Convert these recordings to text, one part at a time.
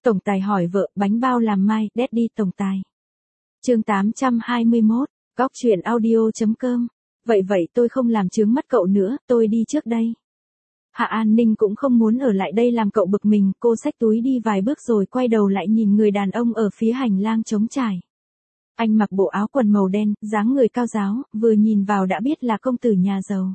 Tổng tài hỏi vợ, bánh bao làm mai, Daddy tổng tài. Chương 821, góc chuyện audio.com. Vậy tôi không làm chướng mắt cậu nữa, tôi đi trước đây. Hạ An Ninh cũng không muốn ở lại đây làm cậu bực mình, cô xách túi đi vài bước rồi quay đầu lại nhìn người đàn ông ở phía hành lang trống trải. Anh mặc bộ áo quần màu đen, dáng người cao ráo, vừa nhìn vào đã biết là công tử nhà giàu.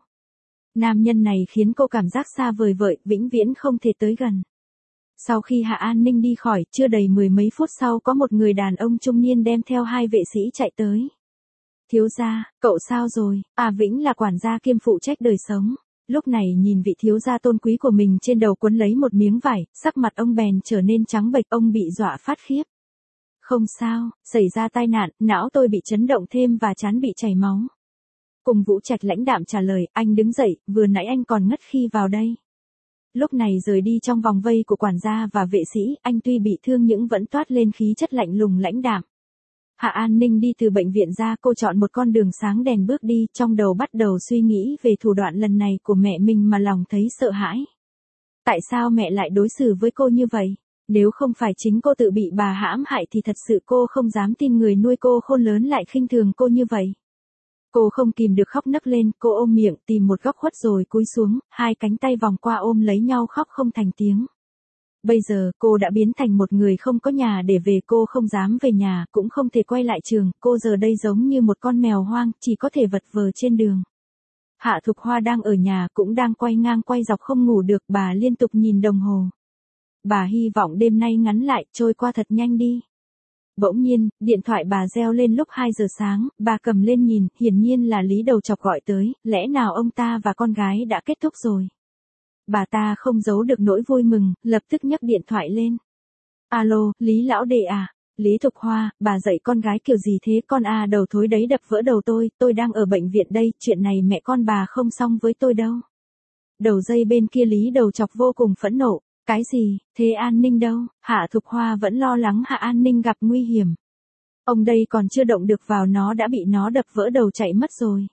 Nam nhân này khiến cô cảm giác xa vời vợi, vĩnh viễn không thể tới gần. Sau khi Hạ An Ninh đi khỏi, chưa đầy mười mấy phút sau có một người đàn ông trung niên đem theo hai vệ sĩ chạy tới. Thiếu gia, cậu sao rồi? Vĩnh là quản gia kiêm phụ trách đời sống. Lúc này nhìn vị thiếu gia tôn quý của mình trên đầu quấn lấy một miếng vải, sắc mặt ông bèn trở nên trắng bệch, ông bị dọa phát khiếp. Không sao, xảy ra tai nạn, não tôi bị chấn động thêm và trán bị chảy máu. Cùng Vũ Trạch lãnh đạm trả lời, anh đứng dậy, vừa nãy anh còn ngất khi vào đây. Lúc này rời đi trong vòng vây của quản gia và vệ sĩ, anh tuy bị thương nhưng vẫn toát lên khí chất lạnh lùng lãnh đạm. Hạ An Ninh đi từ bệnh viện ra, cô chọn một con đường sáng đèn bước đi, trong đầu bắt đầu suy nghĩ về thủ đoạn lần này của mẹ mình mà lòng thấy sợ hãi. Tại sao mẹ lại đối xử với cô như vậy? Nếu không phải chính cô tự bị bà hãm hại thì thật sự cô không dám tin người nuôi cô khôn lớn lại khinh thường cô như vậy. Cô không kìm được khóc nấc lên, cô ôm miệng tìm một góc khuất rồi cúi xuống, hai cánh tay vòng qua ôm lấy nhau khóc không thành tiếng. Bây giờ cô đã biến thành một người không có nhà để về, cô không dám về nhà, cũng không thể quay lại trường, cô giờ đây giống như một con mèo hoang, chỉ có thể vật vờ trên đường. Hạ Thục Hoa đang ở nhà cũng đang quay ngang quay dọc không ngủ được, bà liên tục nhìn đồng hồ. Bà hy vọng đêm nay ngắn lại, trôi qua thật nhanh đi. Bỗng nhiên, điện thoại bà reo lên lúc 2 giờ sáng, bà cầm lên nhìn, hiển nhiên là Lý Đầu Chọc gọi tới, lẽ nào ông ta và con gái đã kết thúc rồi. Bà ta không giấu được nỗi vui mừng, lập tức nhấc điện thoại lên. Alo, Lý lão đệ à? Lý Thục Hoa, bà dạy con gái kiểu gì thế con đầu thối đấy đập vỡ đầu tôi đang ở bệnh viện đây, chuyện này mẹ con bà không xong với tôi đâu. Đầu dây bên kia Lý Đầu Chọc vô cùng phẫn nộ. Cái gì, thế An Ninh đâu? Hạ Thục Hoa vẫn lo lắng Hạ An Ninh gặp nguy hiểm. Ông đây còn chưa động được vào nó đã bị nó đập vỡ đầu chạy mất rồi.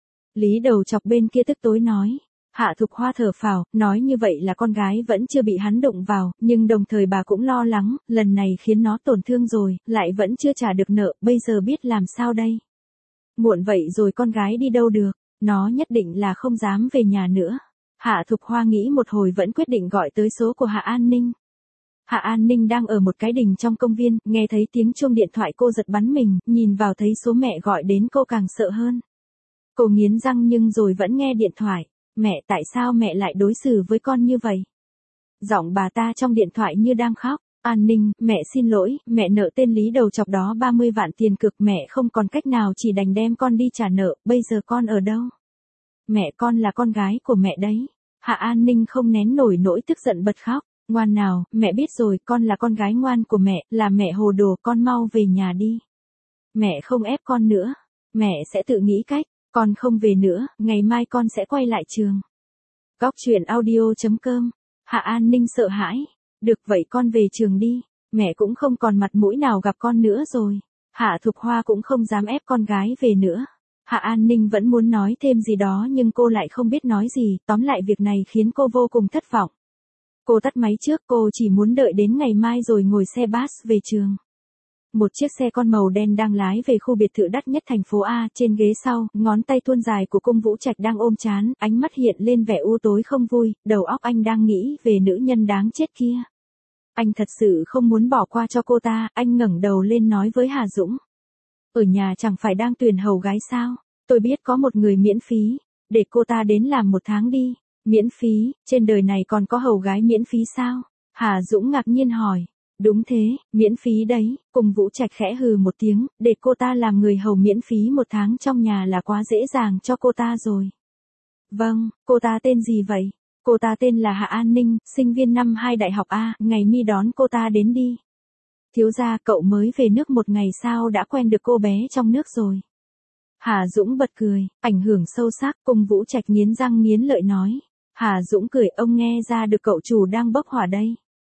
Lý Đầu Chọc bên kia tức tối nói. Hạ Thục Hoa thở phào, nói như vậy là con gái vẫn chưa bị hắn đụng vào, nhưng đồng thời bà cũng lo lắng, lần này khiến nó tổn thương rồi, lại vẫn chưa trả được nợ, bây giờ biết làm sao đây? Muộn vậy rồi con gái đi đâu được, nó nhất định là không dám về nhà nữa. Hạ Thục Hoa nghĩ một hồi vẫn quyết định gọi tới số của Hạ An Ninh. Hạ An Ninh đang ở một cái đình trong công viên, nghe thấy tiếng chuông điện thoại cô giật bắn mình, nhìn vào thấy số mẹ gọi đến cô càng sợ hơn. Cô nghiến răng nhưng rồi vẫn nghe điện thoại. Mẹ, tại sao mẹ lại đối xử với con như vậy? Giọng bà ta trong điện thoại như đang khóc. An Ninh, mẹ xin lỗi, mẹ nợ tên Lý Đầu Chọc đó 30 vạn tiền cược, mẹ không còn cách nào chỉ đành đem con đi trả nợ, bây giờ con ở đâu? Mẹ con là con gái của mẹ đấy. Hạ An Ninh không nén nổi nỗi tức giận bật khóc. Ngoan nào, mẹ biết rồi, con là con gái ngoan của mẹ, là mẹ hồ đồ, con mau về nhà đi. Mẹ không ép con nữa, mẹ sẽ tự nghĩ cách, con không về nữa, ngày mai con sẽ quay lại trường. Góc chuyện audio.com. Hạ An Ninh sợ hãi. Được vậy con về trường đi, mẹ cũng không còn mặt mũi nào gặp con nữa rồi. Hạ Thục Hoa cũng không dám ép con gái về nữa. Hạ An Ninh vẫn muốn nói thêm gì đó nhưng cô lại không biết nói gì, tóm lại việc này khiến cô vô cùng thất vọng. Cô tắt máy trước, cô chỉ muốn đợi đến ngày mai rồi ngồi xe bus về trường. Một chiếc xe con màu đen đang lái về khu biệt thự đắt nhất thành phố A, trên ghế sau, ngón tay thuôn dài của Cung Vũ Trạch đang ôm trán, ánh mắt hiện lên vẻ u tối không vui, đầu óc anh đang nghĩ về nữ nhân đáng chết kia. Anh thật sự không muốn bỏ qua cho cô ta, anh ngẩng đầu lên nói với Hà Dũng. Ở nhà chẳng phải đang tuyển hầu gái sao? Tôi biết có một người miễn phí, để cô ta đến làm 1 tháng đi. Miễn phí, trên đời này còn có hầu gái miễn phí sao? Hà Dũng ngạc nhiên hỏi. Đúng thế, miễn phí đấy, Cùng Vũ Trạch khẽ hừ một tiếng, để cô ta làm người hầu miễn phí 1 tháng trong nhà là quá dễ dàng cho cô ta rồi. Vâng, cô ta tên gì vậy? Cô ta tên là Hạ An Ninh, sinh viên năm 2 đại học A, ngày mi đón cô ta đến đi. Thiếu gia, cậu mới về nước 1 ngày sao đã quen được cô bé trong nước rồi. Hà Dũng bật cười, ảnh hưởng sâu sắc, Cùng Vũ Trạch nghiến răng nghiến lợi nói. Hà Dũng cười, ông nghe ra được cậu chủ đang bốc hỏa đây.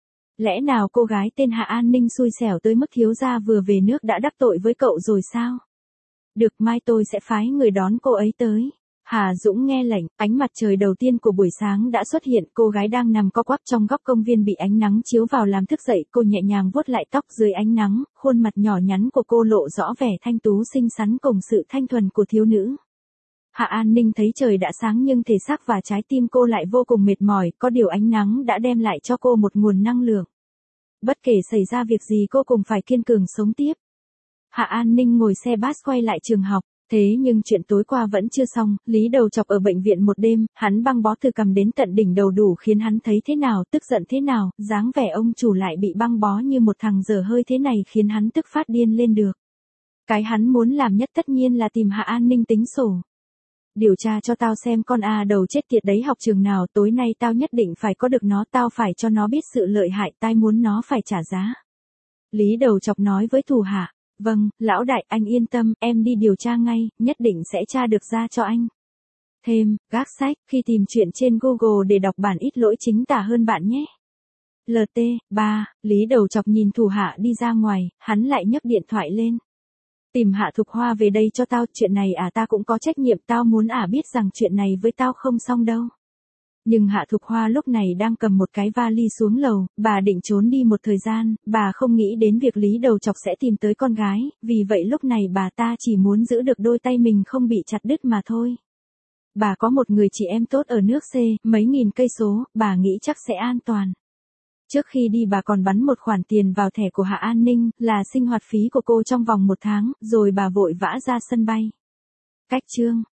Lẽ nào cô gái tên Hạ An Ninh xui xẻo tới mức thiếu gia vừa về nước đã đắc tội với cậu rồi sao? Được, mai tôi sẽ phái người đón cô ấy tới. Hà Dũng nghe lệnh, ánh mặt trời đầu tiên của buổi sáng đã xuất hiện, cô gái đang nằm co quắp trong góc công viên bị ánh nắng chiếu vào làm thức dậy, cô nhẹ nhàng vuốt lại tóc dưới ánh nắng, khuôn mặt nhỏ nhắn của cô lộ rõ vẻ thanh tú xinh xắn cùng sự thanh thuần của thiếu nữ. Hạ An Ninh thấy trời đã sáng nhưng thể xác và trái tim cô lại vô cùng mệt mỏi, có điều ánh nắng đã đem lại cho cô một nguồn năng lượng. Bất kể xảy ra việc gì cô cũng phải kiên cường sống tiếp. Hạ An Ninh ngồi xe bus quay lại trường học. Thế nhưng chuyện tối qua vẫn chưa xong, Lý Đầu Chọc ở bệnh viện một đêm, hắn băng bó từ cằm đến tận đỉnh đầu đủ khiến hắn thấy thế nào, tức giận thế nào, dáng vẻ ông chủ lại bị băng bó như một thằng dở hơi thế này khiến hắn tức phát điên lên được. Cái hắn muốn làm nhất tất nhiên là tìm Hạ An Ninh tính sổ. Điều tra cho tao xem con đầu chết tiệt đấy học trường nào, tối nay tao nhất định phải có được nó, tao phải cho nó biết sự lợi hại, tai muốn nó phải trả giá. Lý Đầu Chọc nói với thủ hạ. Vâng, lão đại, anh yên tâm, em đi điều tra ngay, nhất định sẽ tra được ra cho anh. Thêm, gác sách, khi tìm chuyện trên Google để đọc bản ít lỗi chính tả hơn bạn nhé. LT, 3, Lý Đầu Chọc nhìn thủ hạ đi ra ngoài, hắn lại nhấc điện thoại lên. Tìm Hạ Thục Hoa về đây cho tao, chuyện này ta cũng có trách nhiệm, tao muốn biết rằng chuyện này với tao không xong đâu. Nhưng Hạ Thục Hoa lúc này đang cầm một cái vali xuống lầu, bà định trốn đi một thời gian, bà không nghĩ đến việc Lý Đầu Chọc sẽ tìm tới con gái, vì vậy lúc này bà ta chỉ muốn giữ được đôi tay mình không bị chặt đứt mà thôi. Bà có một người chị em tốt ở nước C, mấy nghìn cây số, bà nghĩ chắc sẽ an toàn. Trước khi đi bà còn bắn một khoản tiền vào thẻ của Hạ An Ninh, là sinh hoạt phí của cô trong vòng 1 tháng, rồi bà vội vã ra sân bay. Cách chương